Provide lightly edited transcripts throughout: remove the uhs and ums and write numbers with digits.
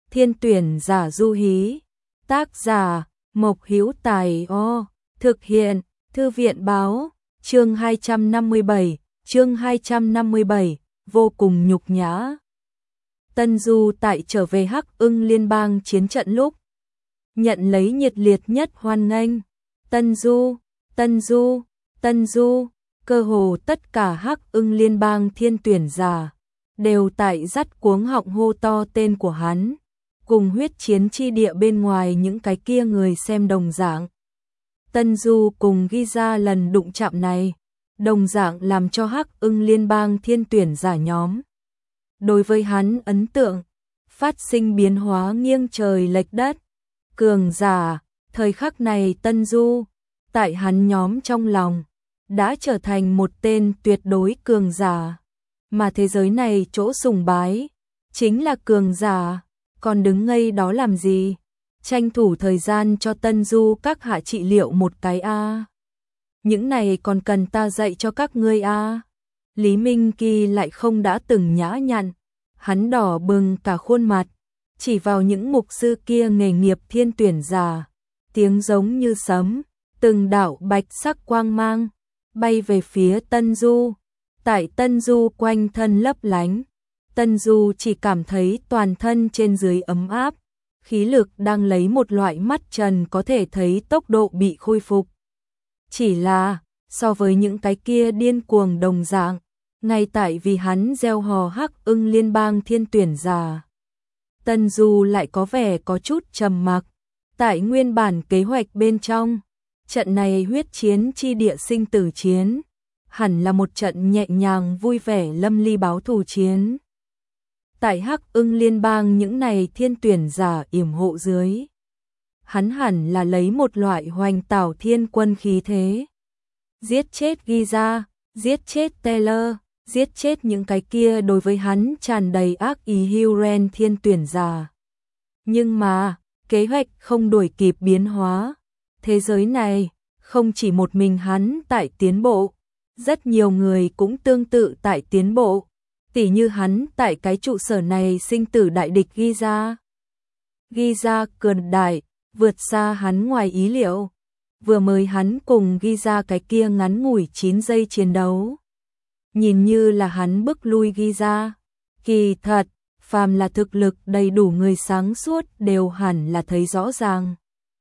Thiên tuyển giả du hí. Tác giả Mộc Hữu Tài. Thực hiện Thư viện báo. Chương 257, vô cùng nhục nhã. Tân Du tại trở về Hắc Ưng Liên bang chiến trận lúc nhận lấy nhiệt liệt nhất hoan nghênh. Tân Du, cơ hồ tất cả Hắc Ưng Liên bang thiên tuyển giả đều tại dắt cuống họng hô to tên của hắn, cùng huyết chiến chi địa bên ngoài những cái kia người xem đồng dạng. Tân Du cùng ghi ra lần đụng chạm này, đồng dạng làm cho Hắc Ưng Liên bang thiên tuyển giả nhóm đối với hắn ấn tượng phát sinh biến hóa nghiêng trời lệch đất. Cường giả, thời khắc này Tân Du tại hắn nhóm trong lòng đã trở thành một tên tuyệt đối cường giả, mà thế giới này chỗ sùng bái chính là cường giả, còn đứng ngây đó làm gì? Tranh thủ thời gian cho Tân Du các hạ trị liệu một cái a. Những này còn cần ta dạy cho các ngươi a. Lý Minh Kỳ lại không đã từng nhã nhặn, hắn đỏ bừng cả khuôn mặt, chỉ vào những mục sư kia nghề nghiệp thiên tuyển giả, tiếng giống như sấm, từng đạo bạch sắc quang mang bay về phía Tân Du. Tại Tân Du quanh thân lấp lánh, Tân Du chỉ cảm thấy toàn thân trên dưới ấm áp, khí lực đang lấy một loại mắt trần có thể thấy tốc độ bị khôi phục. Chỉ là, so với những cái kia điên cuồng đồng dạng, ngay tại vì hắn gieo hò Hắc Ưng Liên bang thiên tuyển giả, Tân Du lại có vẻ có chút trầm mặc. Tại nguyên bản kế hoạch bên trong, trận này huyết chiến chi địa sinh tử chiến, hẳn là một trận nhẹ nhàng vui vẻ lâm ly báo thù chiến. Tại Hắc Ưng Liên bang những này thiên tuyển giả yểm hộ dưới, hắn hẳn là lấy một loại hoành tảo thiên quân khí thế, giết chết Giza, giết chết Taylor, giết chết những cái kia đối với hắn tràn đầy ác ý Huren thiên tuyển giả. Nhưng mà, kế hoạch không đuổi kịp biến hóa. Thế giới này, không chỉ một mình hắn tại tiến bộ, rất nhiều người cũng tương tự tại tiến bộ, tỉ như hắn tại cái trụ sở này sinh tử đại địch Giza. Giza cường đại, vượt xa hắn ngoài ý liệu. Vừa mới hắn cùng Giza cái kia ngắn ngủi 9 giây chiến đấu, nhìn như là hắn bức lui Giza. Kỳ thật, phàm là thực lực đầy đủ người sáng suốt đều hẳn là thấy rõ ràng.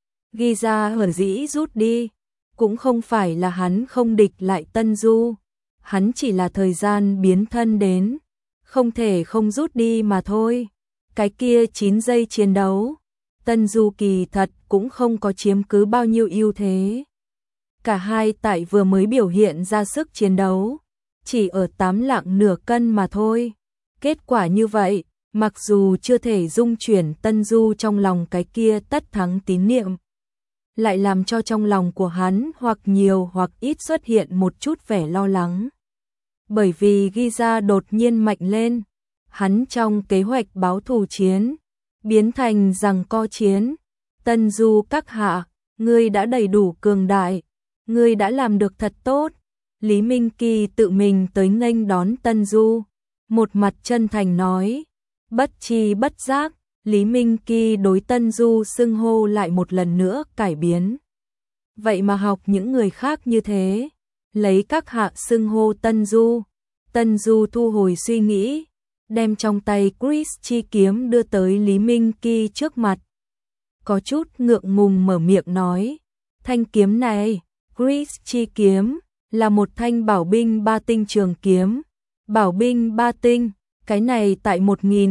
Giza hở dĩ rút đi, cũng không phải là hắn không địch lại Tân Du, hắn chỉ là thời gian biến thân đến, không thể không rút đi mà thôi. Cái kia 9 giây chiến đấu, Tân Du kỳ thật cũng không có chiếm cứ bao nhiêu ưu thế. Cả hai tại vừa mới biểu hiện ra sức chiến đấu, chỉ ở 8 lạng nửa cân mà thôi. Kết quả như vậy, mặc dù chưa thể dung chuyển Tân Du trong lòng cái kia tất thắng tín niệm, lại làm cho trong lòng của hắn hoặc nhiều hoặc ít xuất hiện một chút vẻ lo lắng. Bởi vì Giza đột nhiên mạnh lên, hắn trong kế hoạch báo thù chiến, biến thành giằng co chiến. Tân Du các hạ, ngươi đã đầy đủ cường đại, ngươi đã làm được thật tốt. Lý Minh Kỳ tự mình tới nghênh đón Tân Du, một mặt chân thành nói. Bất chi bất giác, Lý Minh Kỳ đối Tân Du xưng hô lại một lần nữa cải biến. Vậy mà học những người khác như thế, lấy các hạ xưng hô Tân Du. Tân Du thu hồi suy nghĩ, đem trong tay Chris chi kiếm đưa tới Lý Minh Kỳ trước mặt. Có chút ngượng ngùng mở miệng nói, thanh kiếm này, Chris chi kiếm, là một thanh bảo binh 3 tinh trường kiếm. Bảo binh 3 tinh, cái này tại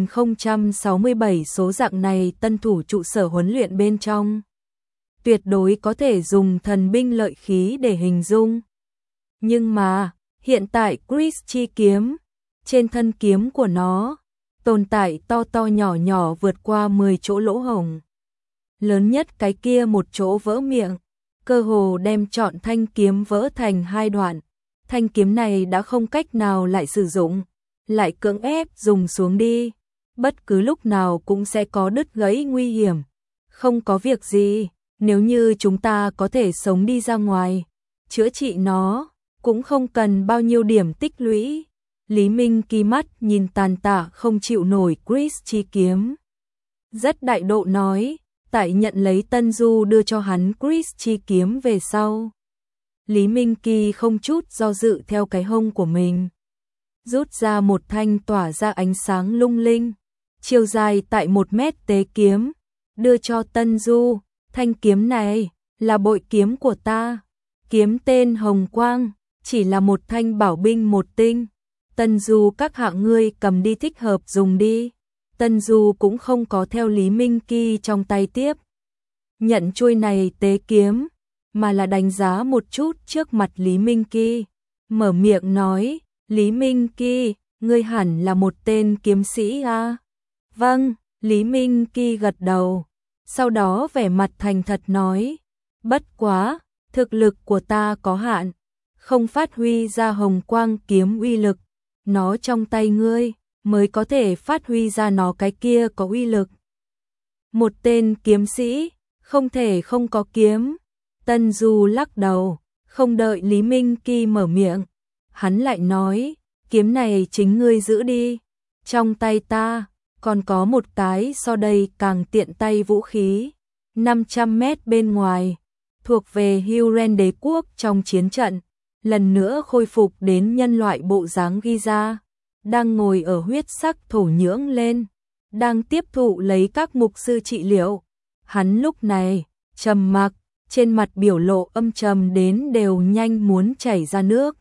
1067 số dạng này tân thủ trụ sở huấn luyện bên trong, tuyệt đối có thể dùng thần binh lợi khí để hình dung. Nhưng mà, hiện tại Chris chi kiếm, trên thân kiếm của nó, tồn tại to to nhỏ nhỏ vượt qua 10 chỗ lỗ hổng. Lớn nhất cái kia một chỗ vỡ miệng, cơ hồ đem trọn thanh kiếm vỡ thành 2 đoạn. Thanh kiếm này đã không cách nào lại sử dụng, lại cưỡng ép dùng xuống đi, bất cứ lúc nào cũng sẽ có đứt gãy nguy hiểm. Không có việc gì, nếu như chúng ta có thể sống đi ra ngoài, chữa trị nó, cũng không cần bao nhiêu điểm tích lũy. Lý Minh Kỳ mắt nhìn tàn tạ không chịu nổi Chris chi kiếm, rất đại độ nói, tại nhận lấy Tân Du đưa cho hắn Chris chi kiếm về sau. Lý Minh Kỳ không chút do dự theo cái hông của mình, rút ra một thanh tỏa ra ánh sáng lung linh, chiều dài tại 1 mét tế kiếm, đưa cho Tân Du. Thanh kiếm này là bội kiếm của ta, kiếm tên Hồng Quang, chỉ là một thanh bảo binh một tinh. Tân Du các hạ ngươi cầm đi thích hợp dùng đi. Tân Du cũng không có theo Lý Minh Kỳ trong tay tiếp nhận chuôi này tế kiếm, mà là đánh giá một chút trước mặt Lý Minh Kỳ, mở miệng nói, Lý Minh Kỳ, ngươi hẳn là một tên kiếm sĩ à? Vâng, Lý Minh Kỳ gật đầu, sau đó vẻ mặt thành thật nói, bất quá, thực lực của ta có hạn, không phát huy ra Hồng Quang kiếm uy lực, nó trong tay ngươi mới có thể phát huy ra nó cái kia có uy lực. Một tên kiếm sĩ, không thể không có kiếm. Tân Du lắc đầu, không đợi Lý Minh Kỳ mở miệng, hắn lại nói, kiếm này chính ngươi giữ đi, trong tay ta còn có một cái so đây càng tiện tay vũ khí, 500 mét bên ngoài, thuộc về Huron đế quốc trong chiến trận, lần nữa khôi phục đến nhân loại bộ dáng Giza, đang ngồi ở huyết sắc thổ nhưỡng lên, đang tiếp thụ lấy các mục sư trị liệu. Hắn lúc này trầm mặc, trên mặt biểu lộ âm trầm đến đều nhanh muốn chảy ra nước.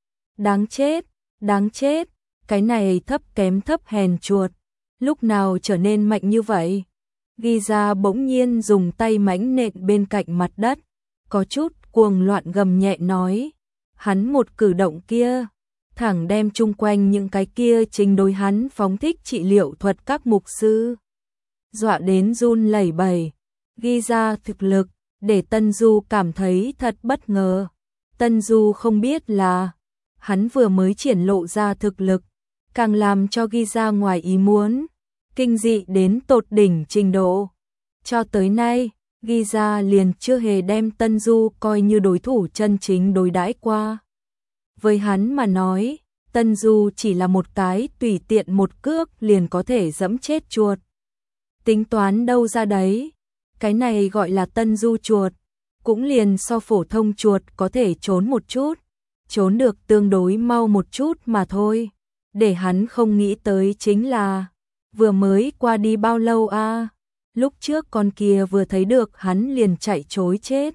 Đáng chết, cái này thấp kém thấp hèn chuột, lúc nào trở nên mạnh như vậy? Giza bỗng nhiên dùng tay mãnh nện bên cạnh mặt đất, có chút cuồng loạn gầm nhẹ nói, hắn một cử động kia, thẳng đem chung quanh những cái kia chính đối hắn phóng thích trị liệu thuật các mục sư dọa đến run lẩy bẩy. Giza thực lực để Tân Du cảm thấy thật bất ngờ. Tân Du không biết là hắn vừa mới triển lộ ra thực lực, càng làm cho Giza ngoài ý muốn, kinh dị đến tột đỉnh trình độ. Cho tới nay, Giza liền chưa hề đem Tân Du coi như đối thủ chân chính đối đãi qua. Với hắn mà nói, Tân Du chỉ là một cái tùy tiện một cước liền có thể dẫm chết chuột. Tính toán đâu ra đấy, cái này gọi là Tân Du chuột, cũng liền so phổ thông chuột có thể trốn một chút, trốn được tương đối mau một chút mà thôi. Để hắn không nghĩ tới chính là, vừa mới qua đi bao lâu à, lúc trước con kia vừa thấy được hắn liền chạy trối chết.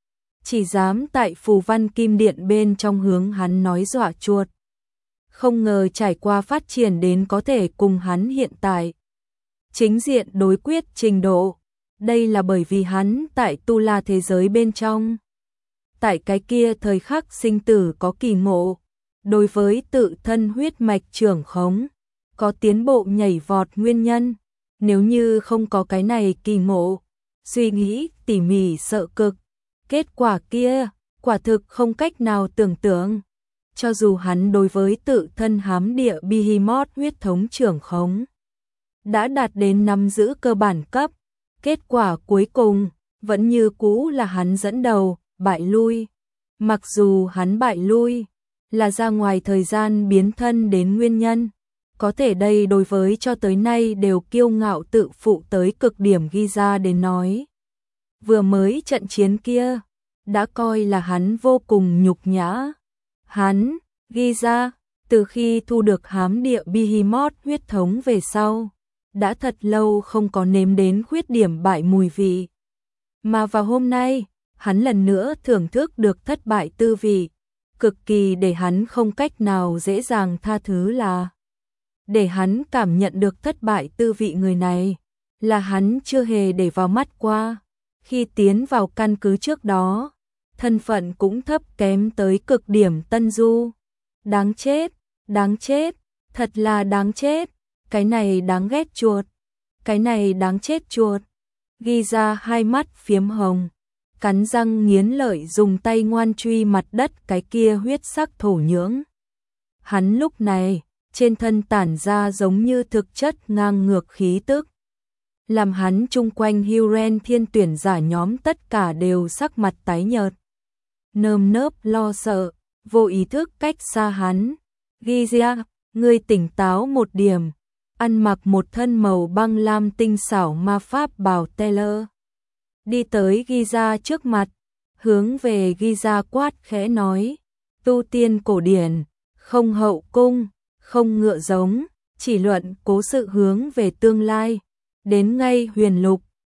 Chỉ dám tại phù văn kim điện bên trong hướng hắn nói dọa chuột. Không ngờ trải qua phát triển đến có thể cùng hắn hiện tại chính diện đối quyết trình độ. Đây là bởi vì hắn tại tu la thế giới bên trong, tại cái kia thời khắc sinh tử có kỳ ngộ, đối với tự thân huyết mạch trưởng khống, có tiến bộ nhảy vọt nguyên nhân. Nếu như không có cái này kỳ ngộ, suy nghĩ tỉ mỉ sợ cực, kết quả kia, quả thực không cách nào tưởng tượng. Cho dù hắn đối với tự thân hám địa Behemoth huyết thống trưởng khống đã đạt đến nắm giữ cơ bản cấp, kết quả cuối cùng vẫn như cũ là hắn dẫn đầu, bại lui. Mặc dù hắn bại lui là ra ngoài thời gian biến thân đến nguyên nhân, có thể đây đối với cho tới nay đều kiêu ngạo tự phụ tới cực điểm Giza đến nói, vừa mới trận chiến kia đã coi là hắn vô cùng nhục nhã. Hắn, Giza, từ khi thu được hám địa Behemoth huyết thống về sau, đã thật lâu không có nếm đến khuyết điểm bại mùi vị. Mà vào hôm nay, hắn lần nữa thưởng thức được thất bại tư vị, cực kỳ để hắn không cách nào dễ dàng tha thứ là để hắn cảm nhận được thất bại tư vị người này, là hắn chưa hề để vào mắt qua. Khi tiến vào căn cứ trước đó, thân phận cũng thấp kém tới cực điểm Tân Du. Đáng chết, thật là đáng chết, cái này đáng ghét chuột, cái này đáng chết chuột. Ghi ra hai mắt phiếm hồng, cắn răng nghiến lợi dùng tay ngoan truy mặt đất cái kia huyết sắc thổ nhưỡng. Hắn lúc này, trên thân tản ra giống như thực chất ngang ngược khí tức, làm hắn chung quanh Huron thiên tuyển giả nhóm tất cả đều sắc mặt tái nhợt, nơm nớp lo sợ, vô ý thức cách xa hắn. Gizia, ngươi tỉnh táo một điểm, ăn mặc một thân màu băng lam tinh xảo ma pháp bào Taylor. Đi tới Giza trước mặt, hướng về Giza quát khẽ nói, tu tiên cổ điển, không hậu cung, không ngựa giống, chỉ luận cố sự hướng về tương lai, đến ngay huyền lục,